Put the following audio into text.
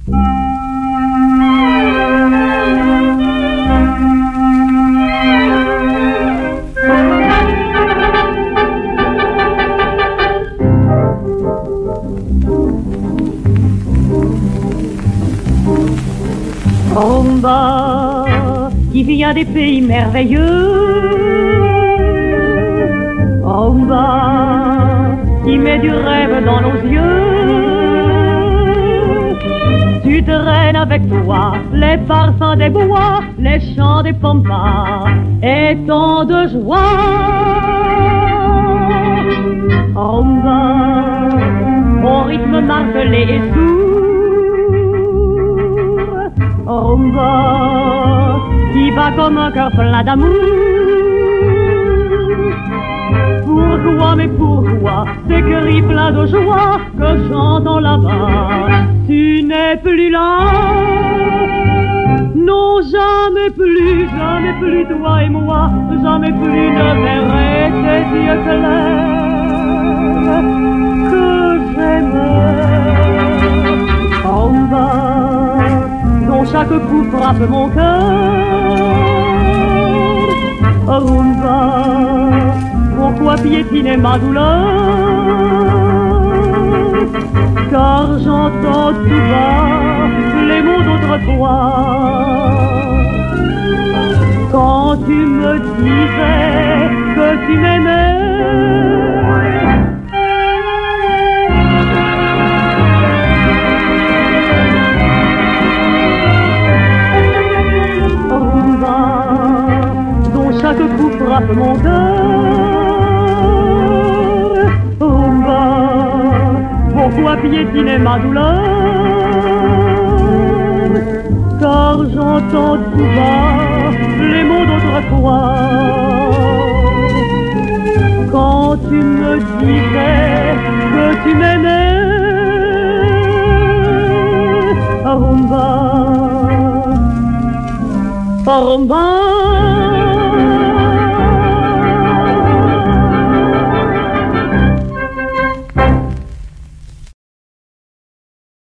Rumba, qui vient des pays merveilleux. Rumba, qui met du rêve dans nos yeux. Tu traînes avec toi les parfums des bois, les chants des pampas et tant de joie. Rumba, au rythme martelé et sourd. Rumba, qui bat comme un cœur plein d'amour. Pourquoi, mais pourquoi, ces cris pleins de joie que j'entends là-bas, tu n'es plus là. Non, jamais plus, toi et moi, jamais plus ne verrai tes yeux clairs que j'aimais. Rumba, dont chaque coup frappe mon cœur. Rumba, pourquoi piétiner ma douleur? Car j'entends tout bas les mots d'autrefois. Quand tu me disais que tu m'aimais. Chaque coup frappe mon cœur. Rumba, pourquoi piétiner ma douleur? Car j'entends tout bas les mots d'autrefois. Quand tu me disais que tu m'aimais. Rumba, rumba.